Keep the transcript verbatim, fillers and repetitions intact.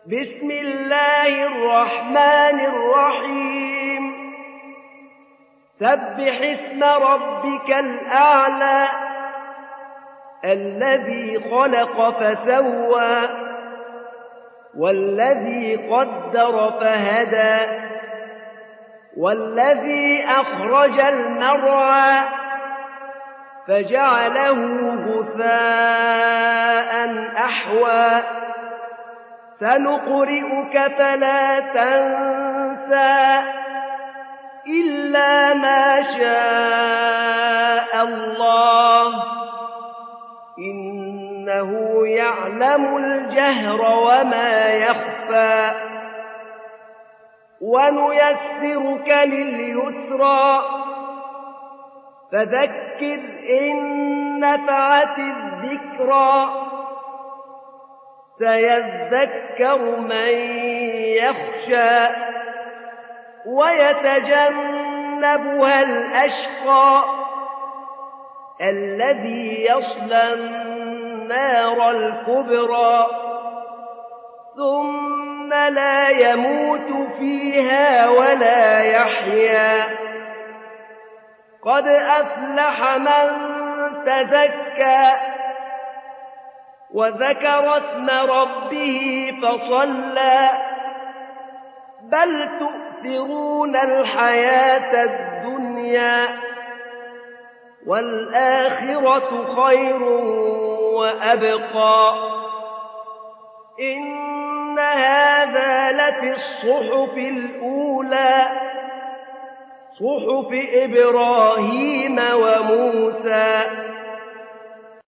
بسم الله الرحمن الرحيم سبح اسم ربك الأعلى الذي خلق فسوى والذي قدر فهدى والذي أخرج المرعى فجعله غثاء أحوى سنقرئك فلا تنسى إلا ما شاء الله إنه يعلم الجهر وما يخفى ونيسرك لليسرى فذكر إن نفعت الذكرى سيذكر من يخشى ويتجنبها الأشقى الذي يصلى النار الكبرى ثم لا يموت فيها ولا يحيا قد أفلح من تزكى وذكر اسم ربه فصلى بل تؤثرون الحياة الدنيا والآخرة خير وأبقى إن هذا لفي الصحف الأولى صحف إبراهيم وموسى